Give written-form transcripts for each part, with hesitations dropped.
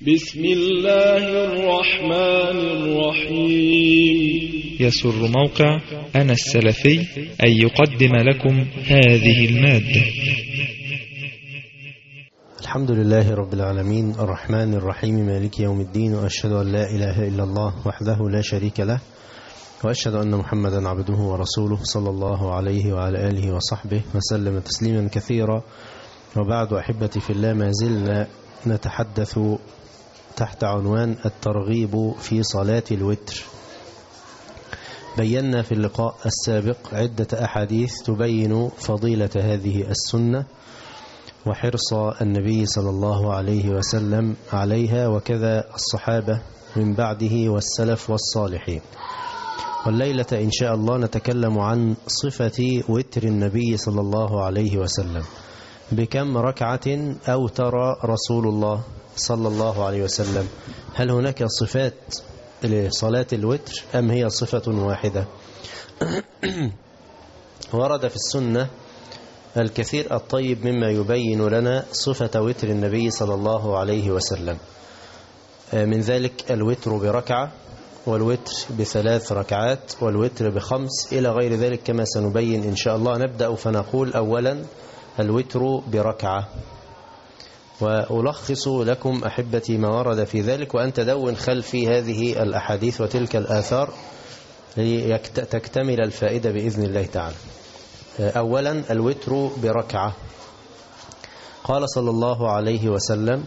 بسم الله الرحمن الرحيم. يسر موقع أنا السلفي أن يقدم لكم هذه المادة. الحمد لله رب العالمين الرحمن الرحيم مالك يوم الدين، وأشهد أن لا إله إلا الله وحده لا شريك له، وأشهد أن محمدا عبده ورسوله صلى الله عليه وعلى آله وصحبه وسلم تسليما كثيرا. وبعد، أحبتي في الله، ما زلنا نتحدث تحت عنوان الترغيب في صلاة الوتر. بينا في اللقاء السابق عدة أحاديث تبين فضيلة هذه السنة وحرص النبي صلى الله عليه وسلم عليها، وكذا الصحابة من بعده والسلف والصالحين. والليلة إن شاء الله نتكلم عن صفة وتر النبي صلى الله عليه وسلم. بكم ركعة أوتر رسول الله صلى الله عليه وسلم؟ هل هناك صفات لصلاة الوتر أم هي صفة واحدة؟ ورد في السنة الكثير الطيب مما يبين لنا صفة وتر النبي صلى الله عليه وسلم. من ذلك الوتر بركعة، والوتر ب3 ركعات، والوتر ب5 إلى غير ذلك كما سنبين إن شاء الله. نبدأ فنقول أولا الوتر بركعة، وألخص لكم أحبتي ما ورد في ذلك، وأن تدون خلفي هذه الأحاديث وتلك الآثار لتكتمل الفائدة بإذن الله تعالى. أولا الوتر بركعة. قال صلى الله عليه وسلم: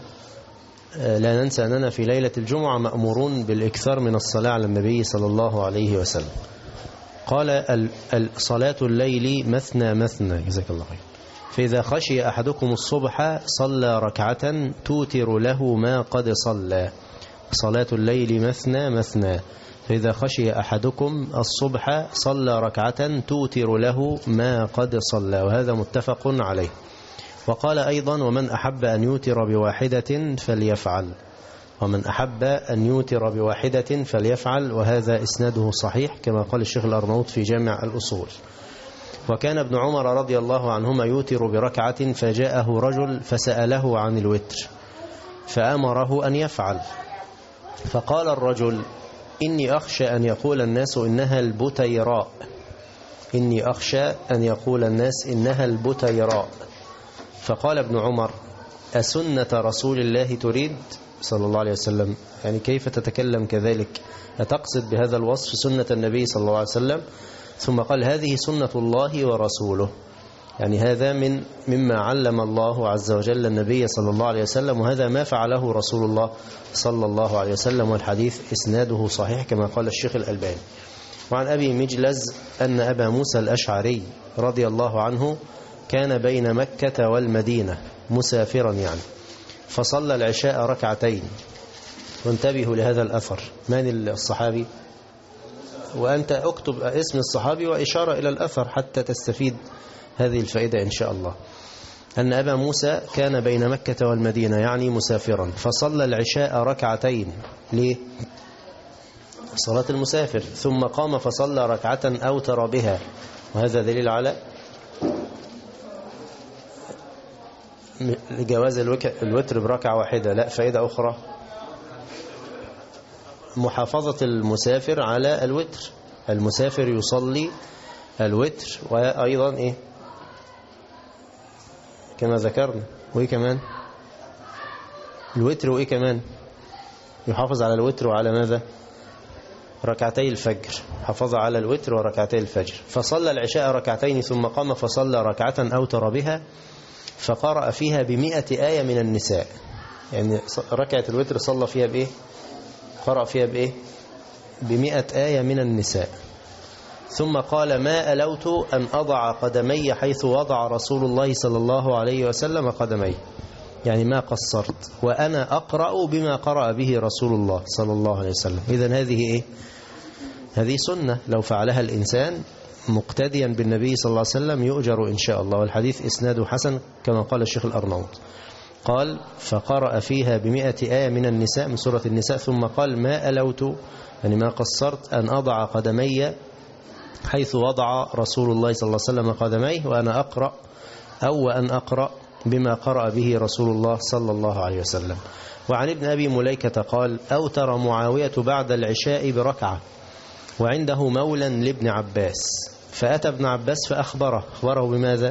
لا ننسى أننا في ليلة الجمعة مأمورون بالإكثار من الصلاة على النبي صلى الله عليه وسلم. قال: صلاة الليل مثنى مثنى، جزاك الله خير، فإذا خشي أحدكم الصبح صلى ركعة توتر له ما قد صلى. صلاة الليل مثنى مثنى، فإذا خشي أحدكم الصبح صلى ركعة توتر له ما قد صلى، وهذا متفق عليه. وقال أيضا: ومن أحب أن يوتر بواحدة فليفعل، ومن أحب أن يوتر بواحدة فليفعل، وهذا إسناده صحيح كما قال الشيخ الأرناؤوط في جامع الأصول. وكان ابن عمر رضي الله عنهما يوتر بركعة، فجاءه رجل فسأله عن الوتر فأمره أن يفعل، فقال الرجل: إني أخشى أن يقول الناس إنها البتيراء، إني أخشى أن يقول الناس إنها البتيراء. فقال ابن عمر: أسنة رسول الله تريد صلى الله عليه وسلم؟ يعني كيف تتكلم كذلك؟ أتقصد بهذا الوصف سنة النبي صلى الله عليه وسلم؟ ثم قال: هذه سنة الله ورسوله، يعني هذا مما علم الله عز وجل النبي صلى الله عليه وسلم، وهذا ما فعله رسول الله صلى الله عليه وسلم، والحديث إسناده صحيح كما قال الشيخ الألباني. وعن أبي مجلز أن أبا موسى الأشعري رضي الله عنه كان بين مكة والمدينة مسافرا يعني، فصلى العشاء ركعتين. وانتبهوا لهذا الأثر. من الصحابي؟ وأنت اكتب اسم الصحابي وإشارة إلى الأثر حتى تستفيد هذه الفائدة إن شاء الله. أن أبا موسى كان بين مكة والمدينة يعني مسافرا، فصلى العشاء ركعتين. ليه؟ صلاة المسافر. ثم قام فصلى ركعة أوتر بها، وهذا دليل على جواز الوتر بركعة واحدة. لا، فائدة أخرى: محافظة المسافر على الوتر. المسافر يصلي الوتر، وأيضا إيه كما ذكرنا، وإيه كمان الوتر، وإيه كمان يحافظ على الوتر وعلى ماذا؟ ركعتي الفجر. حافظ على الوتر وركعتي الفجر. فصلى العشاء ركعتين ثم قام فصلى ركعة أوتر بها، فقرأ فيها ب100 آية من النساء. يعني ركعة الوتر صلى فيها بإيه؟ قرأ فيها بإيه؟ ب100 آية من النساء. ثم قال: ما ألوت أن أضع قدمي حيث وضع رسول الله صلى الله عليه وسلم قدمي، يعني ما قصرت، وأنا أقرأ بما قرأ به رسول الله صلى الله عليه وسلم. إذن هذه إيه؟ هذه سنة لو فعلها الإنسان مقتديا بالنبي صلى الله عليه وسلم يؤجر إن شاء الله. والحديث إسناده حسن كما قال الشيخ الأرناؤوط. قال: فقرأ فيها ب100 آية من النساء، من سورة النساء. ثم قال: ما ألوت، يعني ما قصرت، أن أضع قدمي حيث وضع رسول الله صلى الله عليه وسلم قدميه، وأنا أقرأ أو وأن أقرأ بما قرأ به رسول الله صلى الله عليه وسلم. وعن ابن أبي مليكة قال أوتر معاوية بعد العشاء بركعة وعنده مولى لابن عباس، فأتى ابن عباس فأخبره بماذا؟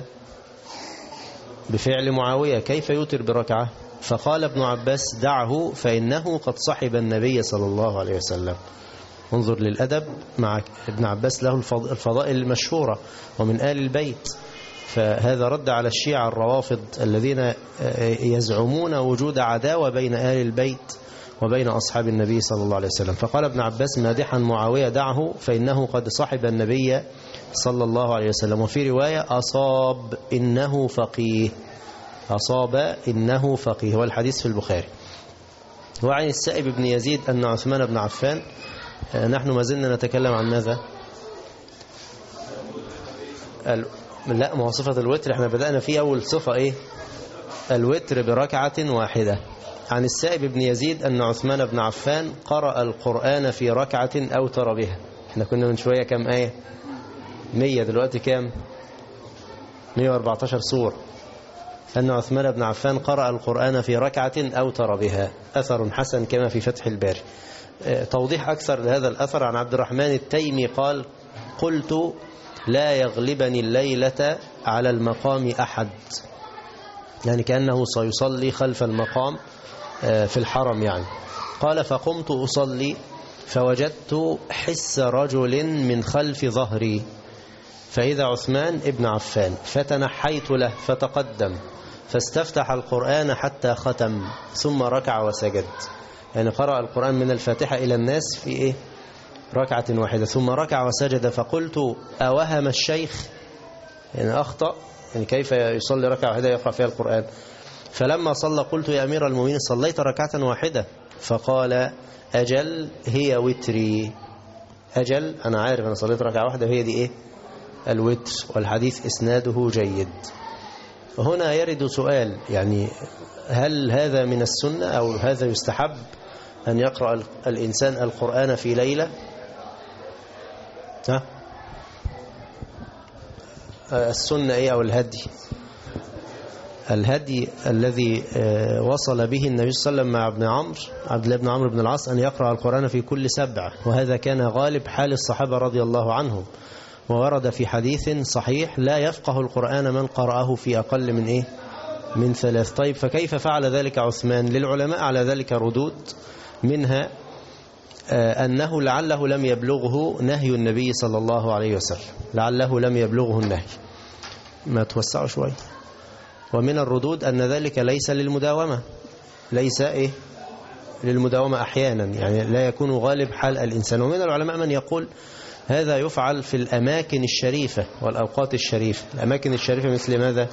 بفعل معاوية، كيف يوتر بركعة؟ فقال ابن عباس دعه فإنه قد صحب النبي صلى الله عليه وسلم. انظر للأدب مع ابن عباس، له الفضائل المشهورة ومن آل البيت، فهذا رد على الشيعة الروافض الذين يزعمون وجود عداوة بين آل البيت وبين أصحاب النبي صلى الله عليه وسلم. فقال ابن عباس مادحا معاوية دعه فإنه قد صحب النبي صلى الله عليه وسلم. وفي رواية أصاب إنه فقيه، أصاب إنه فقيه، والحديث في البخاري. وعن السائب بن يزيد أن عثمان بن عفان، نحن ما زلنا نتكلم عن ماذا؟ لا، مواصفة الوتر احنا بدأنا في أول صفة إيه؟ الوتر بركعة واحدة. عن السائب بن يزيد أن عثمان بن عفان قرأ القرآن في ركعة أوتر بها. احنا كنا من شوية كم آية؟ 100، دلوقتي كام؟ 114 سورة. أن عثمان بن عفان قرأ القرآن في ركعة أوتر بها، أثر حسن كما في فتح الباري. توضيح أكثر لهذا الأثر عن عبد الرحمن التيمي قال قلت لا يغلبني الليلة على المقام أحد، يعني كأنه سيصلي خلف المقام في الحرم يعني. قال فقمت أصلي فوجدت حس رجل من خلف ظهري فإذا عثمان ابن عفان، فتنحيت له فتقدم فاستفتح القرآن حتى ختم ثم ركع وسجد، يعني قرأ القرآن من الفاتحة إلى الناس في إيه؟ ركعة واحدة، ثم ركع وسجد. فقلت أوهم الشيخ، يعني أخطأ، يعني كيف يصلي ركعة واحدة يقرأ فيها القرآن؟ فلما صلى قلت يا أمير المؤمنين صليت ركعة واحدة؟ فقال أجل هي وتري، أجل أنا عارف أنا صليت ركعة واحدة وهي دي إيه؟ الوتر. والحديث إسناده جيد. هنا يرد سؤال، يعني هل هذا من السنة أو هذا يستحب أن يقرأ الإنسان القرآن في ليلة؟ السنة إيه أو الهدي؟ الهدي الذي وصل به النبي صلى الله عليه وسلم مع عبد الله بن عمرو بن العاص أن يقرأ القرآن في كل 7، وهذا كان غالب حال الصحابة رضي الله عنهم. وورد في حديث صحيح لا يفقه القرآن من قرأه في أقل من إيه؟ من 3. طيب فكيف فعل ذلك عثمان؟ للعلماء على ذلك ردود، منها أنه لعله لم يبلغه نهي النبي صلى الله عليه وسلم، لعله لم يبلغه النهي. ما توسعوا شوي. ومن الردود أن ذلك ليس للمداومة، ليس إيه؟ للمداومة أحيانا، يعني لا يكون غالب حال الإنسان. ومن العلماء من يقول هذا يفعل في الأماكن الشريفة والأوقات الشريفة. الأماكن الشريفة مثل ماذا؟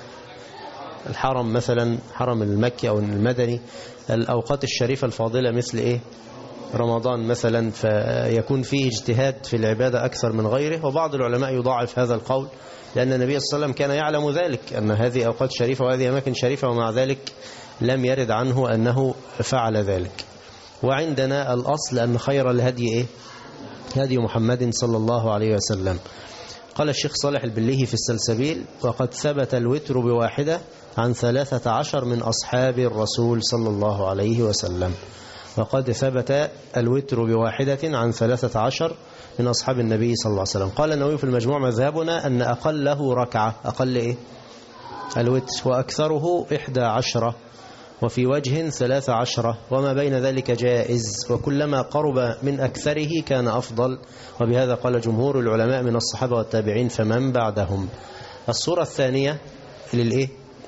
الحرم مثلا، حرم المكي أو المدني. الأوقات الشريفة الفاضلة مثل إيه؟ رمضان مثلا، فيكون فيه اجتهاد في العبادة أكثر من غيره. وبعض العلماء يضاعف هذا القول، لأن النبي صلى الله عليه وسلم كان يعلم ذلك، أن هذه أوقات شريفة وهذه أماكن شريفة، ومع ذلك لم يرد عنه أنه فعل ذلك. وعندنا الأصل أن خير الهدي إيه؟ هدي محمد صلى الله عليه وسلم. قال الشيخ صالح البليهي في السلسبيل وقد ثبت الوتر بواحدة عن 13 من أصحاب الرسول صلى الله عليه وسلم. وقد ثبت الوتر بواحدة عن 13 من أصحاب النبي صلى الله عليه وسلم. قال النووي في المجموع مذهبنا أن أقله ركعة، أقل إيه؟ الوتر، وأكثره 11، وفي وجه 13، وما بين ذلك جائز، وكلما قرب من أكثره كان أفضل. وبهذا قال جمهور العلماء من الصحابة والتابعين فمن بعدهم. الصورة الثانية للإيه؟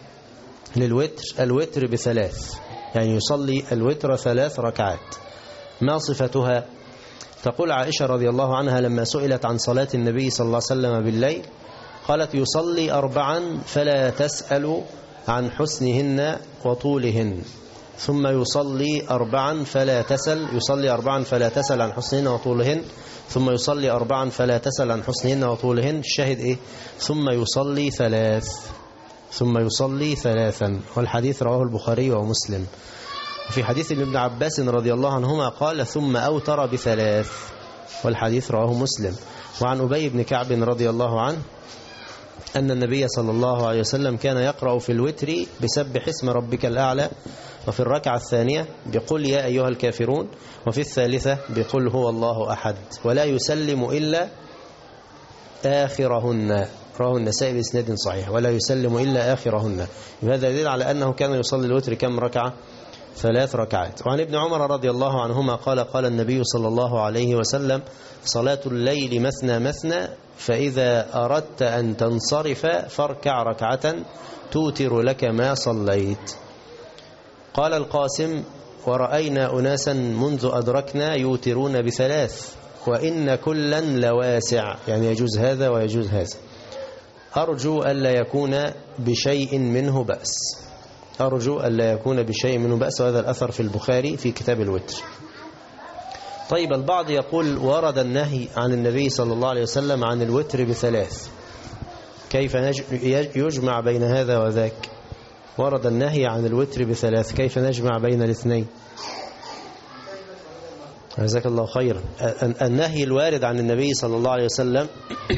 للوتر، الوتر ب3، يعني يصلي الوتر 3 ركعات. ما صفتها؟ تقول عائشة رضي الله عنها لما سئلت عن صلاة النبي صلى الله عليه وسلم بالليل قالت يصلي 4 فلا تسأل عن حسنهن وطولهن، ثم يصلي 4 فلا تسل، يصلي 4 فلا تسل عن حسنهن وطولهن، ثم يصلي 4 فلا تسل عن حسنهن وطولهن. الشاهد إيه؟ ثم يصلي 3، ثم يصلي 3. والحديث رواه البخاري ومسلم. وفي حديث ابن عباس رضي الله عنهما قال ثم أوتر ب3، والحديث رواه مسلم. وعن أبي بن كعب رضي الله عنه أن النبي صلى الله عليه وسلم كان يقرأ في الوتر بسبح اسم ربك الأعلى، وفي الركعة الثانية بقل يا أيها الكافرون، وفي الثالثة بقل هو الله أحد، ولا يسلم إلا آخرهن. رواه النسائي بإسناد صحيح، ولا يسلم إلا آخرهن. هذا يدل على أنه كان يصلي الوتر كم ركعة؟ 3 ركعات. وعن ابن عمر رضي الله عنهما قال قال النبي صلى الله عليه وسلم صلاة الليل مثنى مثنى، فإذا أردت أن تنصرف فاركع ركعة توتر لك ما صليت. قال القاسم ورأينا أناسا منذ أدركنا يوترون ب3، وإن كلا لواسع، يعني يجوز هذا ويجوز هذا. أرجو ألا يكون بشيء منه بأس، أرجو ألا يكون بشيء منه بأس. وهذا الأثر في البخاري في كتاب الوتر. طيب البعض يقول ورد النهي عن النبي صلى الله عليه وسلم عن الوتر ب3، كيف يجمع بين هذا وذاك؟ ورد النهي عن الوتر ب3، كيف نجمع بين الاثنين؟ جزاك الله خيرا. النهي الوارد عن النبي صلى الله عليه وسلم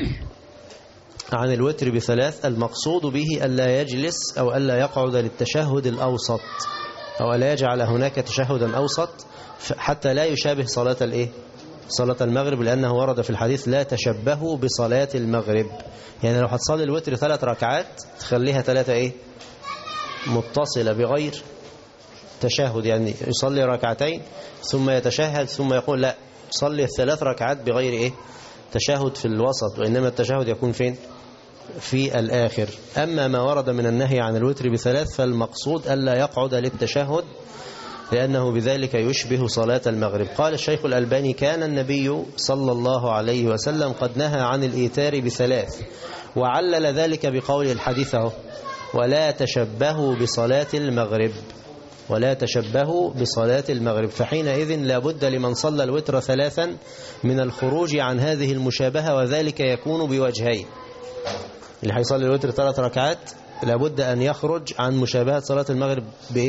عن الوتر ب3 المقصود به ألا يجلس أو ألا يقعد للتشهد الأوسط، أو ألا يجعل هناك تشهدا أوسط حتى لا يشابه صلاة المغرب، لأنه ورد في الحديث لا تشبهوا بصلاة المغرب. يعني لو هتصلي الوتر 3 ركعات تخليها 3 متصلة بغير تشهد، يعني يصلي ركعتين ثم يتشهد ثم يقول لا صلي 3 ركعات بغير تشهد في الوسط، وإنما التشهد يكون فين؟ في الآخر. أما ما ورد من النهي عن الوتر ب3 فالمقصود ألا يقعد للتشهد، لأنه بذلك يشبه صلاة المغرب. قال الشيخ الألباني كان النبي صلى الله عليه وسلم قد نهى عن الإيتار ب3، وعلل ذلك بقول الحديث ولا تشبهوا بصلاة المغرب، ولا تشبهوا بصلاة المغرب. فحينئذ لا بد لمن صلى الوتر 3 من الخروج عن هذه المشابهة، وذلك يكون بوجهين. اللي هيصلي الوتر 3 ركعات لا بد أن يخرج عن مشابهة صلاة المغرب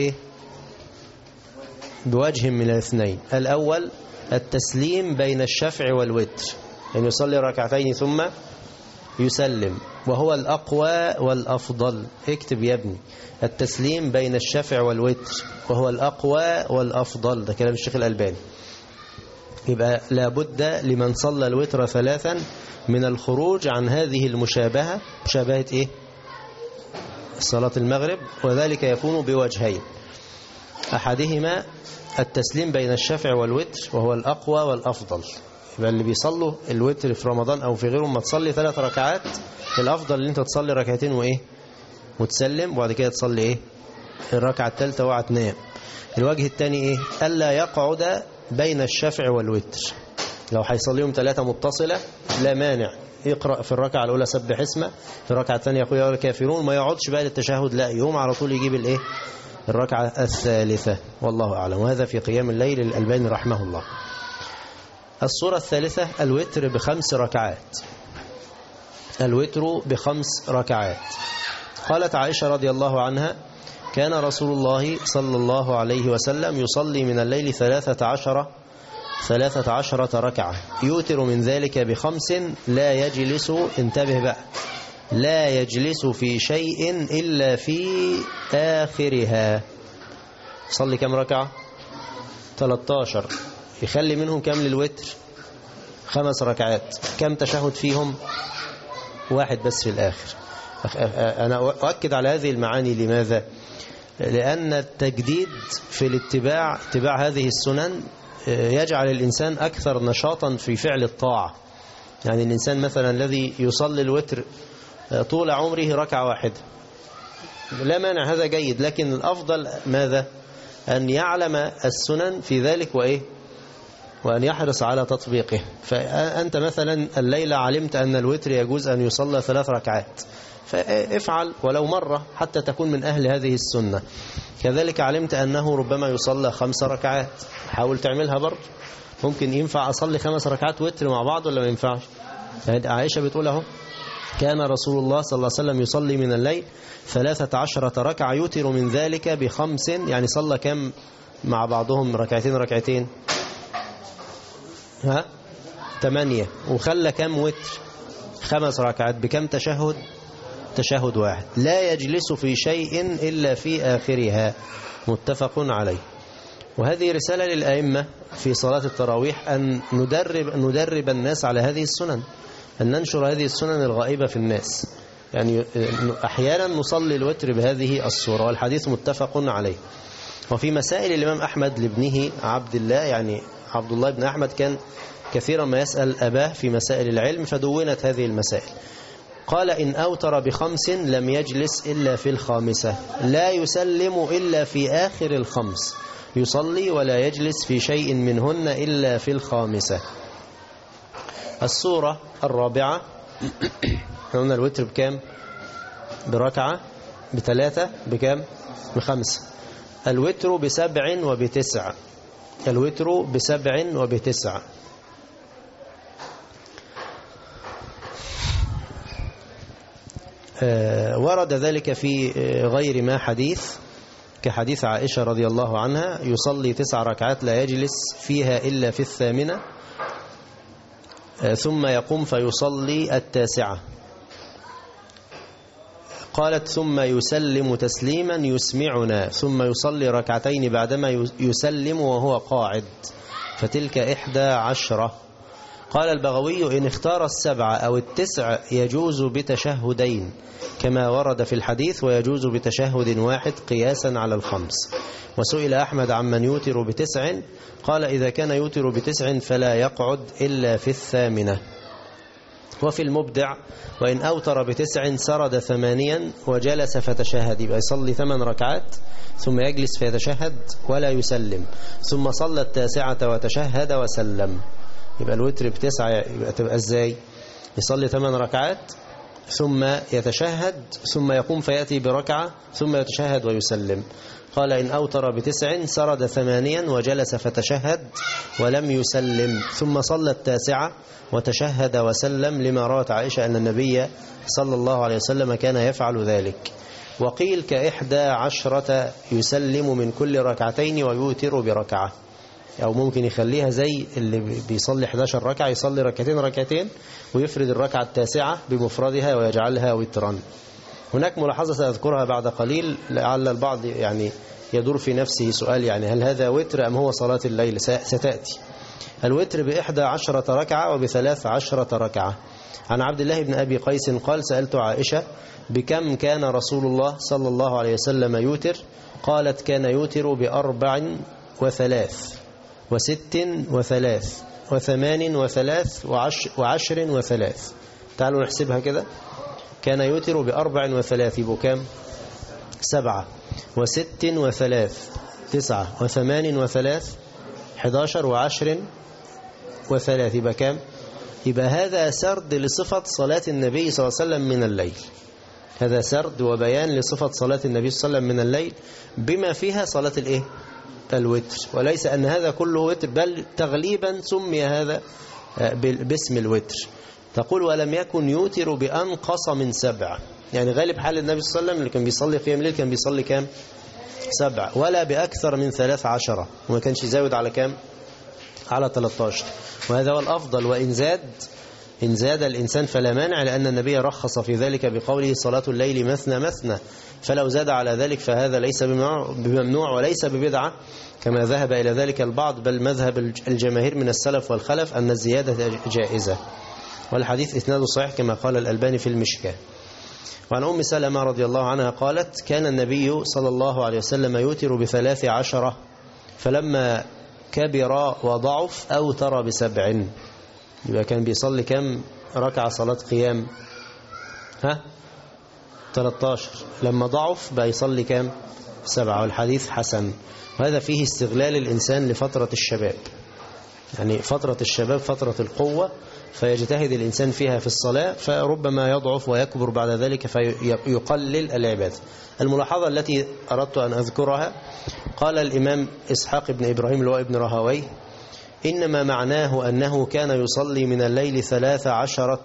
بوجه من الاثنين. الأول التسليم بين الشفع والوتر، يعني يصلي ركعتين ثم يسلم، وهو الأقوى والأفضل. اكتب يا ابني التسليم بين الشفع والوتر وهو الأقوى والأفضل، ده كلام الشيخ الألباني. يبقى لابد لمن صلى الوتر 3 من الخروج عن هذه المشابهة، مشابهة صلاة المغرب، وذلك يكون بوجهين. أحدهما التسليم بين الشفع والوتر وهو الأقوى والأفضل. يبقى اللي بيصلوا الوتر في رمضان أو في غيره ما تصلي 3 ركعات، الأفضل ان انت تصلي ركعتين وتسلم، وبعد كده تصلي الركعة الثالثة وقعد تنام. الوجه الثاني ألا يقعد بين الشفع والوتر. لو هيصليهم 3 متصلة لا مانع، يقرأ في الركعة الأولى سبح اسمه، في الركعة الثانية يقول يا الكافرون، ما يقعدش بقى للتشهد، لا يقوم على طول يجيب الركعة الثالثة، والله أعلم. وهذا في قيام الليل للألباني رحمه الله. الصورة الثالثة الوتر ب5 ركعات، الوتر ب5 ركعات. قالت عائشة رضي الله عنها كان رسول الله صلى الله عليه وسلم يصلي من الليل 13 ركعة، يوتر من ذلك ب5 لا يجلس، انتبه بقى، لا يجلس في شيء إلا في آخرها. صلي كم ركعة؟ 13. يخلي منهم كم للوتر؟ 5 ركعات. كم تشهد فيهم؟ 1 بس في الآخر. أنا أؤكد على هذه المعاني. لماذا؟ لأن التجديد في اتباع هذه السنن يجعل الإنسان أكثر نشاطا في فعل الطاعة. يعني الإنسان مثلا الذي يصلي الوتر طول عمره ركعة واحدة لا مانع، هذا جيد، لكن الأفضل ماذا؟ أن يعلم السنن في ذلك وأن يحرص على تطبيقه. فأنت مثلا الليلة علمت أن الوتر يجوز أن يصلى 3 ركعات، فافعل ولو مرة حتى تكون من أهل هذه السنة. كذلك علمت أنه ربما يصلى 5 ركعات، حاول تعملها برضه. ممكن ينفع أصلي 5 ركعات وتر مع بعض ولا ما ينفعش؟ يعني عائشة بتقول اهو كان رسول الله صلى الله عليه وسلم يصلي من الليل 13 ركعة يوتر من ذلك ب5، يعني صلى كم مع بعضهم؟ ركعتين 8، وخلى كم وتر؟ 5 ركعات. بكم تشهد؟ تشهد واحد، لا يجلس في شيء إلا في آخرها، متفق عليه. وهذه رسالة للأئمة في صلاة التراويح أن ندرب الناس على هذه السنن، أن ننشر هذه السنن الغائبة في الناس. يعني أحيانا نصلي الوتر بهذه الصورة، والحديث متفق عليه. وفي مسائل الإمام أحمد لابنه عبد الله، يعني عبد الله بن أحمد كان كثيرا ما يسأل أباه في مسائل العلم، فدونت هذه المسائل. قال إن أوتر ب5 لم يجلس إلا في الخامسة، لا يسلم إلا في آخر الخمس، يصلي ولا يجلس في شيء منهن إلا في الخامسة. السورة الرابعة، قلنا الوتر بكام؟ بركعة، بثلاثة، بكام؟ ب5. الوتر ب7 وب9. الوتر ب7 وب9. ورد ذلك في غير ما حديث، كحديث عائشة رضي الله عنها يصلي 9 ركعات لا يجلس فيها إلا في 8، ثم يقوم فيصلي 9. قالت ثم يسلم تسليما يسمعنا، ثم يصلي 2 ركعتين بعدما يسلم وهو قاعد، فتلك 11. قال البغوي إن اختار 7 أو 9 يجوز بتشهدين كما ورد في الحديث، ويجوز بتشهد واحد قياسا على ال5. وسئل أحمد عمن يوتر ب9، قال إذا كان يوتر ب9 فلا يقعد إلا في 8. وفي المبدع وإن أوتر ب9 سرد 8 وجلس فتشهد، يبقى يصلي 8 ركعات ثم يجلس فيتشهد ولا يسلم، ثم صلى 9 وتشهد وسلم. يبقى الوتر ب9 يبقى تبقى ازاي؟ يصلي 8 ركعات ثم يتشهد، ثم يقوم فيأتي بركعة ثم يتشهد ويسلم. قال إن أوتر ب9 سرد 8 وجلس فتشهد ولم يسلم، ثم صلى 9 وتشهد وسلم، لما روت عائشة أن النبي صلى الله عليه وسلم كان يفعل ذلك. وقيل 11 يسلم من كل ركعتين ويوتر بركعة، أو ممكن يخليها زي اللي بيصلي 11 ركعة، يصلي ركعتين ويفرد الركعة 9 بمفردها ويجعلها وترا. هناك ملاحظة سأذكرها بعد قليل، لعل البعض يعني يدور في نفسه سؤال، يعني هل هذا وتر أم هو صلاة الليل؟ ستأتي. الوتر ب11 ركعة وب13 ركعة. عن عبد الله بن أبي قيس قال سألت عائشة بكم كان رسول الله صلى الله عليه وسلم يوتر؟ قالت كان يوتر ب4 و3 و6 و3 و8 و3 و10 و3. تعالوا نحسبها كده. كان يوتر ب4 و3 يبقوا كام؟ 7 و6 و3 9 و8 و3 11 و10 و3 يبقى كام؟ يبقى هذا سرد لصفة صلاة النبي صلى الله عليه وسلم من الليل. هذا سرد وبيان لصفة صلاة النبي صلى الله عليه وسلم من الليل بما فيها صلاة الايه؟ الوتر، وليس أن هذا كله وتر، بل تغليبا سمي هذا باسم الوتر. تقول ولم يكن يوتر بأنقص من 7، يعني غالب حال النبي صلى الله عليه وسلم اللي كان بيصلي قيام الليل كان بيصلي كام؟ 7، ولا بأكثر من 13، وما كانش يزود على كام؟ على 13. وهذا هو الأفضل، وإن زاد الإنسان فلا مانع، لأن النبي رخص في ذلك بقوله صلاة الليل مثنى مثنى، فلو زاد على ذلك فهذا ليس بممنوع وليس ببدعة كما ذهب إلى ذلك البعض، بل مذهب الجماهير من السلف والخلف أن الزيادة جائزة، والحديث إسناده صحيح كما قال الألباني في المشكاة. وعن أم سلمة رضي الله عنها قالت كان النبي صلى الله عليه وسلم يوتر ب13، فلما كبر وضعف أوتر ب7. يبقى كان بيصلي كم ركعة صلاة قيام؟ 13. لما ضعف بقى يصلي كم؟ 7. والحديث حسن. وهذا فيه استغلال الإنسان لفترة الشباب، يعني فترة الشباب فترة القوة، فيجتهد الإنسان فيها في الصلاة، فربما يضعف ويكبر بعد ذلك فيقلل العبادة. الملاحظة التي أردت أن أذكرها، قال الإمام إسحاق بن إبراهيم اللي هو ابن رهويه إنما معناه أنه كان يصلي من الليل 13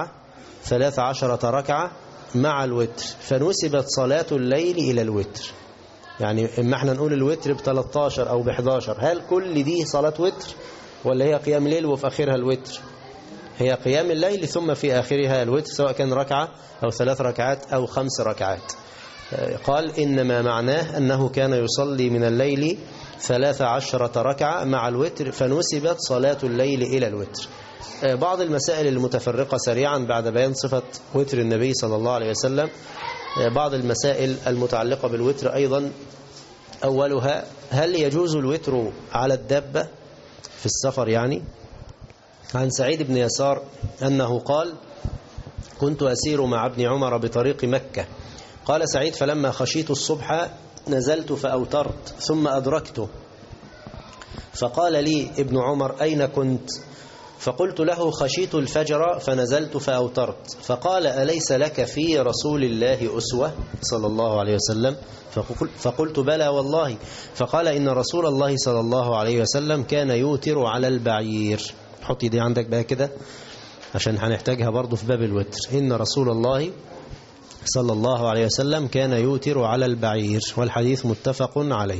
ركعة مع الوتر، فنسبت صلاة الليل إلى الوتر. يعني إما احنا نقول الوتر ب13 أو ب11، هل كل دي صلاة وتر ولا هي قيام ليل وفي آخرها الوتر؟ هي قيام الليل ثم في آخرها الوتر، سواء كان ركعة أو 3 ركعات أو 5 ركعات. قال إنما معناه أنه كان يصلي من الليل 13 ركعة مع الوتر، فنسبت صلاة الليل إلى الوتر. بعض المسائل المتفرقة سريعا بعد بيان صفة وتر النبي صلى الله عليه وسلم. بعض المسائل المتعلقة بالوتر أيضا، أولها هل يجوز الوتر على الدابة في السفر؟ يعني عن سعيد بن يسار أنه قال: كنت أسير مع ابن عمر بطريق مكة. قال سعيد: فلما خشيت الصبح نزلت فأوترت ثم أدركته، فقال لي ابن عمر: أين كنت؟ فقلت له: خشيت الفجر فنزلت فأوترت. فقال: أليس لك في رسول الله أسوة صلى الله عليه وسلم؟ فقلت: بلى والله. فقال: إن رسول الله صلى الله عليه وسلم كان يوتر على البعير. حطي دي عندك بقى كده عشان هنحتاجها برضو في باب الوتر. إن رسول الله صلى الله عليه وسلم كان يوتر على البعير، والحديث متفق عليه.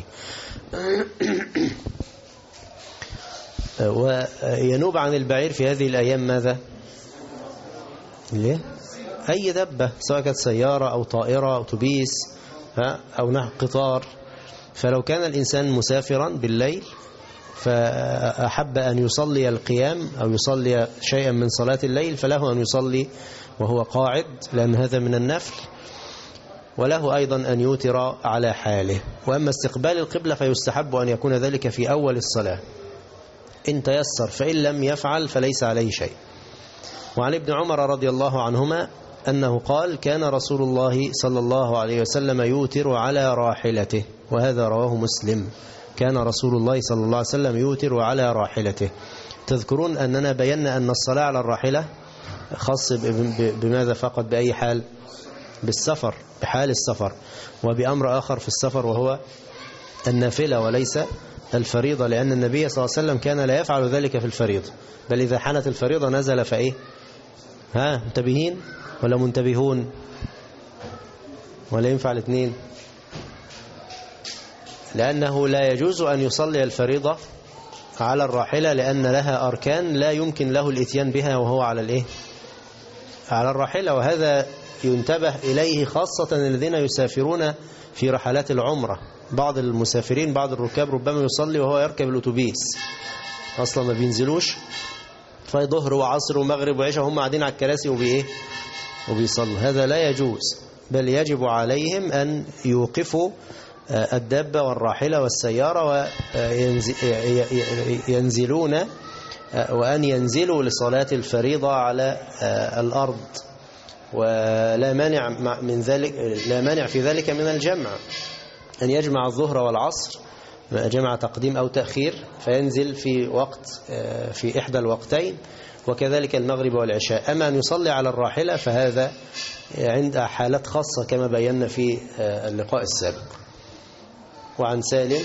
وينوب عن البعير في هذه الأيام ماذا؟ ليه؟ أي دبة، سواء كانت سيارة أو طائرة أو أتوبيس أو قطار. فلو كان الإنسان مسافرا بالليل فأحب أن يصلي القيام أو يصلي شيئا من صلاة الليل، فله أن يصلي وهو قاعد، لأن هذا من النفل، وله أيضا أن يوتر على حاله. وأما استقبال القبلة فيستحب أن يكون ذلك في أول الصلاة إن تيسر، فإن لم يفعل فليس عليه شيء. وعن ابن عمر رضي الله عنهما أنه قال: كان رسول الله صلى الله عليه وسلم يوتر على راحلته، وهذا رواه مسلم. كان رسول الله صلى الله عليه وسلم يوتر على راحلته. تذكرون أننا بينا أن الصلاة على الراحلة خاص بماذا فقط؟ بأي حال؟ بالسفر، بحال السفر، وبأمر آخر في السفر وهو النافلة وليس الفريضة، لأن النبي صلى الله عليه وسلم كان لا يفعل ذلك في الفريضة، بل إذا حانت الفريضة نزل فإيه؟ منتبهين ولا منتبهون ولا ينفع الاثنين؟ لأنه لا يجوز أن يصلي الفريضة على الراحلة، لأن لها أركان لا يمكن له الاتيان بها وهو على الإيه؟ على الراحلة. وهذا ينتبه إليه خاصة الذين يسافرون في رحلات العمرة. بعض المسافرين، بعض الركاب ربما يصلي وهو يركب الأتوبيس، أصلا ما بينزلوش، في ظهر وعصر ومغرب وعشاء هم قاعدين على الكراسي وبيصلوا. هذا لا يجوز، بل يجب عليهم أن يوقفوا الدابة والراحلة والسيارة وينزلون، وأن ينزلوا لصلاة الفريضة على الأرض. ولا مانع من ذلك، لا مانع في ذلك من الجمع، أن يجمع الظهر والعصر، جمع تقديم أو تأخير، فينزل في وقت في إحدى الوقتين، وكذلك المغرب والعشاء. أما أن يصلي على الراحلة فهذا عند حالات خاصة كما بينا في اللقاء السابق. وعن سالم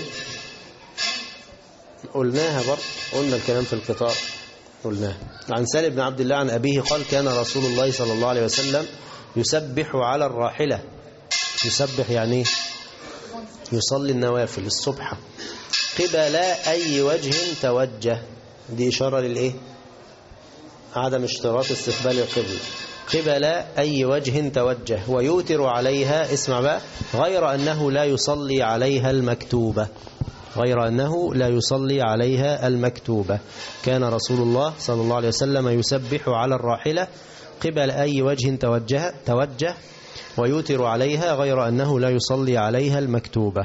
قلناها برضه، قلنا الكلام في القطار قلناها. عن سالم بن عبد الله عن أبيه قال: كان رسول الله صلى الله عليه وسلم يسبح على الراحلة. يسبح يعني يصلي النوافل الصبح قبل أي وجه توجه. دي إشارة للإيه؟ عدم اشتراط استقبال القبلة. قبل أي وجه توجه، ويوتر عليها، اسمع بقى، غير أنه لا يصلي عليها المكتوبة. غير أنه لا يصلي عليها المكتوبة. كان رسول الله صلى الله عليه وسلم يسبح على الراحلة قبل أي وجه توجه ويوتر عليها، غير أنه لا يصلي عليها المكتوبة.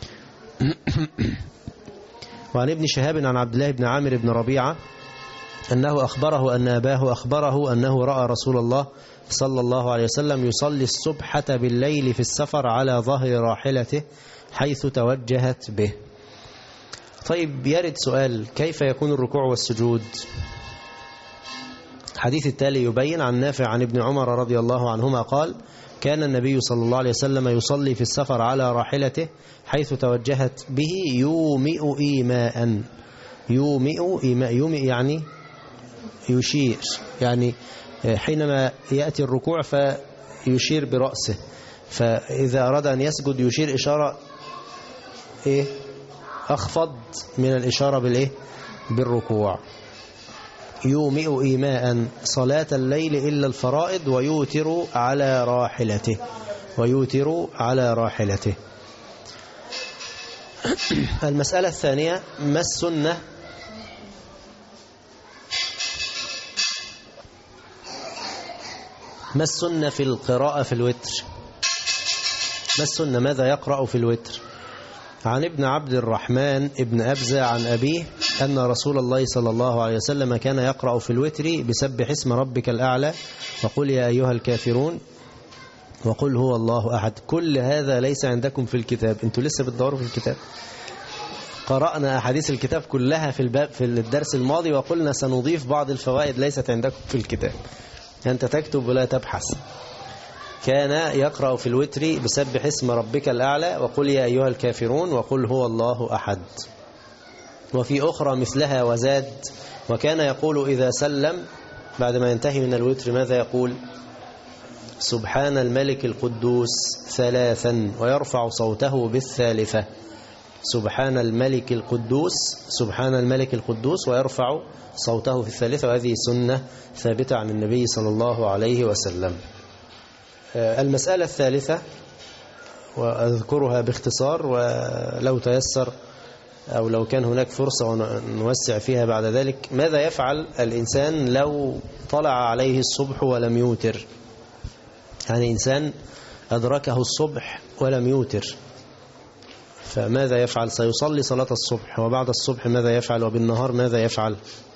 وعن ابن شهاب عن عبد الله بن عامر بن ربيعة أنه أخبره أن أباه أخبره أنه رأى رسول الله صلى الله عليه وسلم يصلي الصبحة بالليل في السفر على ظهر راحلته حيث توجهت به. طيب، يرد سؤال: كيف يكون الركوع والسجود؟ الحديث التالي يبين. عن نافع عن ابن عمر رضي الله عنهما قال: كان النبي صلى الله عليه وسلم يصلي في السفر على راحلته حيث توجهت به يومئ إيماء. يومئ يعني يشير، يعني حينما يأتي الركوع فيشير برأسه، فإذا أراد أن يسجد يشير إشارة أخفض من الإشارة بالركوع. يومئ إيماء صلاة الليل إلا الفرائض ويوتر على راحلته. ويوتر على راحلته. المسألة الثانية: ما السنة في القراءة في الوتر؟ ما السنة؟ ماذا يقرأ في الوتر؟ عن ابن عبد الرحمن ابن أبزة عن أبيه أن رسول الله صلى الله عليه وسلم كان يقرأ في الوتر بسبح اسم ربك الأعلى وقل يا أيها الكافرون وقل هو الله أحد. كل هذا ليس عندكم في الكتاب، أنتوا لسه بتدوروا في الكتاب. قرأنا أحاديث الكتاب كلها في الدرس الماضي وقلنا سنضيف بعض الفوائد ليست عندكم في الكتاب. أنت تكتب ولا تبحث. كان يقرأ في الوتر بسبح اسم ربك الأعلى وقل يا أيها الكافرون وقل هو الله أحد. وفي أخرى مثلها وزاد: وكان يقول إذا سلم بعد ما ينتهي من الوتر ماذا يقول؟ سبحان الملك القدوس 3 ويرفع صوته بالثالثة. سبحان الملك القدوس، سبحان الملك القدوس، ويرفع صوته في الثالثة. وهذه سنة ثابتة عن النبي صلى الله عليه وسلم. المسألة الثالثة وأذكرها باختصار، ولو تيسر أو لو كان هناك فرصة ونوسع فيها بعد ذلك: ماذا يفعل الإنسان لو طلع عليه الصبح ولم يوتر؟ يعني إنسان أدركه الصبح ولم يوتر، فماذا يفعل؟ سيصلي صلاة الصبح، وبعد الصبح ماذا يفعل؟ وبالنهار ماذا يفعل؟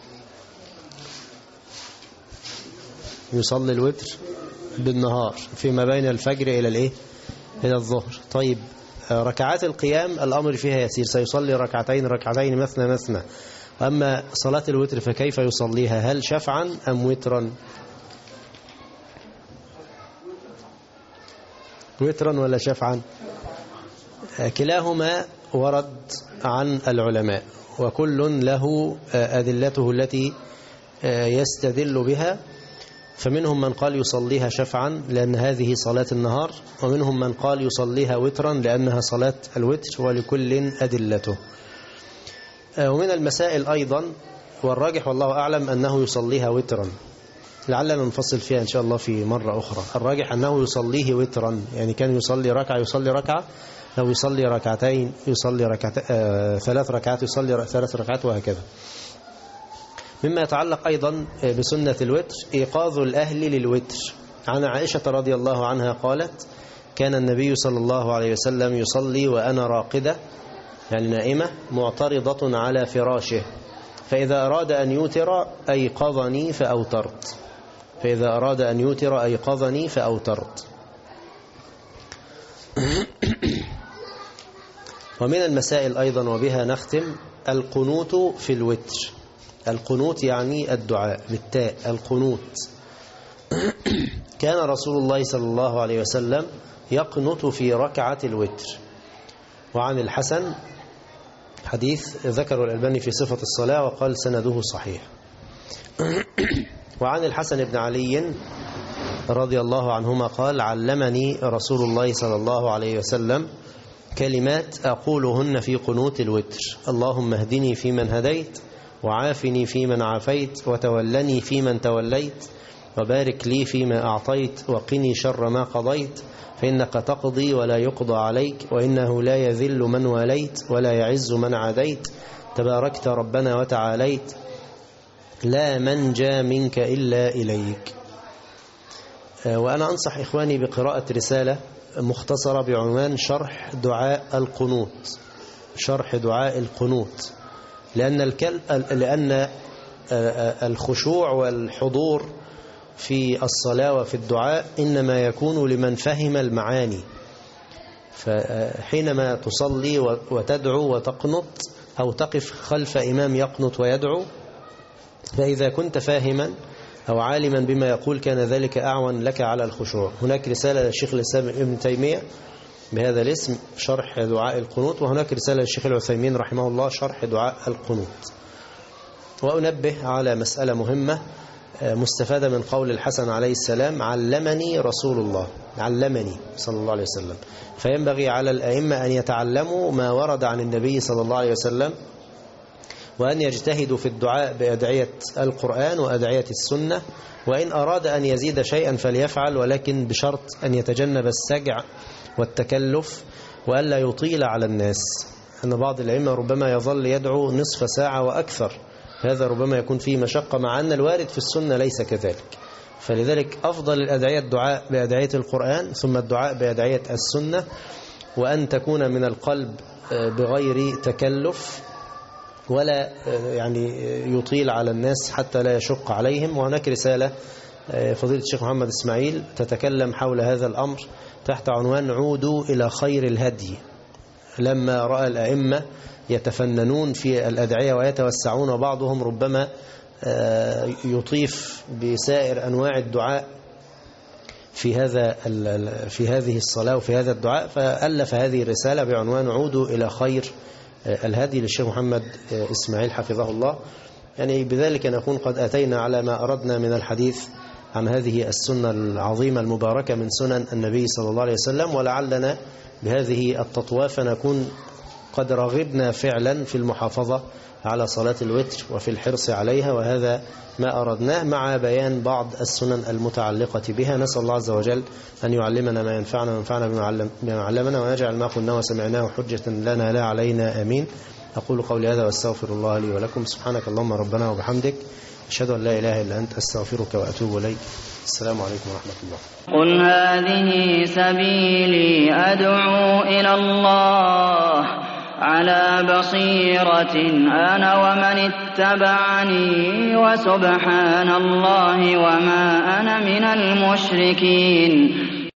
يصلي الوتر بالنهار فيما بين الفجر إلى الظهر. طيب، ركعات القيام الأمر فيها يسير، سيصلي ركعتين مثنى. أما صلاة الوتر فكيف يصليها؟ هل شفعا أم وترا؟ وترا ولا شفعا؟ كلاهما ورد عن العلماء، وكل له أدلته التي يستدل بها. فمنهم من قال يصليها شفعا لأن هذه صلاة النهار، ومنهم من قال يصليها وترا لأنها صلاة الوتر، ولكل أدلته. ومن المسائل أيضا، والراجح والله أعلم أنه يصليها وترا، لعلنا نفصل فيها إن شاء الله في مرة أخرى. الراجح أنه يصليه وترا، يعني كان يصلي ركعة، لو يصلي ركعتين يصلي 3 ركعات يصلي 3 ركعات، وهكذا. مما يتعلق أيضا بسنة الوتر إيقاظ الأهل للوتر. عن عائشة رضي الله عنها قالت: كان النبي صلى الله عليه وسلم يصلي وأنا راقدة، يعني نائمة، معترضة على فراشه، فإذا أراد أن يوتر أيقظني فأوترت. ومن المسائل أيضا، وبها نختم، القنوت في الوتر. القنوت يعني الدعاء بالتاء، القنوت. كان رسول الله صلى الله عليه وسلم يقنت في ركعة الوتر. وعن الحسن حديث ذكر الألباني في صفة الصلاة وقال سنده صحيح. وعن الحسن بن علي رضي الله عنهما قال: علمني رسول الله صلى الله عليه وسلم كلمات أقولهن في قنوت الوتر: اللهم اهدني فيمن هديت، وعافني فيمن عافيت، وتولني فيمن توليت، وبارك لي فيما أعطيت، وقني شر ما قضيت، فإنك تقضي ولا يقضى عليك، وإنه لا يذل من واليت ولا يعز من عاديت، تباركت ربنا وتعاليت، لا منجى منك إلا إليك. وأنا أنصح إخواني بقراءة رسالة مختصرة بعنوان شرح دعاء القنوت، لأن الخشوع والحضور في الصلاة وفي الدعاء إنما يكون لمن فهم المعاني. فحينما تصلي وتدعو وتقنط أو تقف خلف إمام يقنط ويدعو، فإذا كنت فاهما أو عالما بما يقول كان ذلك أعون لك على الخشوع. هناك رسالة للشيخ الإسلام ابن تيمية بهذا الاسم، شرح دعاء القنوت، وهناك رسالة للشيخ العثيمين رحمه الله، شرح دعاء القنوت. وأنبه على مسألة مهمة مستفادة من قول الحسن عليه السلام: علمني رسول الله، علمني صلى الله عليه وسلم. فينبغي على الأئمة أن يتعلموا ما ورد عن النبي صلى الله عليه وسلم وأن يجتهدوا في الدعاء بأدعية القرآن وأدعية السنة، وإن أراد أن يزيد شيئا فليفعل، ولكن بشرط أن يتجنب السجع والتكلف وألا يطيل على الناس. أن بعض الأئمة ربما يظل يدعو نصف ساعة وأكثر، هذا ربما يكون فيه مشقة، مع أن الوارد في السنة ليس كذلك. فلذلك أفضل الأدعية الدعاء بأدعية القرآن، ثم الدعاء بأدعية السنة، وأن تكون من القلب بغير تكلف ولا يعني يطيل على الناس حتى لا يشق عليهم. وهناك رسالة فضيلة الشيخ محمد إسماعيل تتكلم حول هذا الأمر تحت عنوان عودوا إلى خير الهدي. لما رأى الأئمة يتفننون في الأدعية ويتوسعون، وبعضهم ربما يطيف بسائر أنواع الدعاء في هذه الصلاة وفي هذا الدعاء، فألف هذه الرسالة بعنوان عودوا إلى خير الهدي للشيخ محمد إسماعيل حفظه الله. يعني بذلك نكون قد أتينا على ما أردنا من الحديث عن هذه السنة العظيمة المباركة من سنن النبي صلى الله عليه وسلم، ولعلنا بهذه التطواف نكون قد رغبنا فعلا في المحافظة على صلاة الوتر وفي الحرص عليها، وهذا ما أردناه مع بيان بعض السنن المتعلقة بها. نسأل الله عز وجل أن يعلمنا ما ينفعنا وينفعنا بما علمنا، ويجعل ما قلنا وسمعناه حجة لنا لا علينا. آمين. أقول قولي هذا واستغفر الله لي ولكم. سبحانك اللهم ربنا وبحمدك، أشهد أن لا إله إلا أنت، أستغفرك وأتوب إليك. السلام عليكم ورحمة الله. قل هذه سبيلي أدعو إلى الله على بصيرة أنا ومن اتبعني، وسبحان الله وما أنا من المشركين.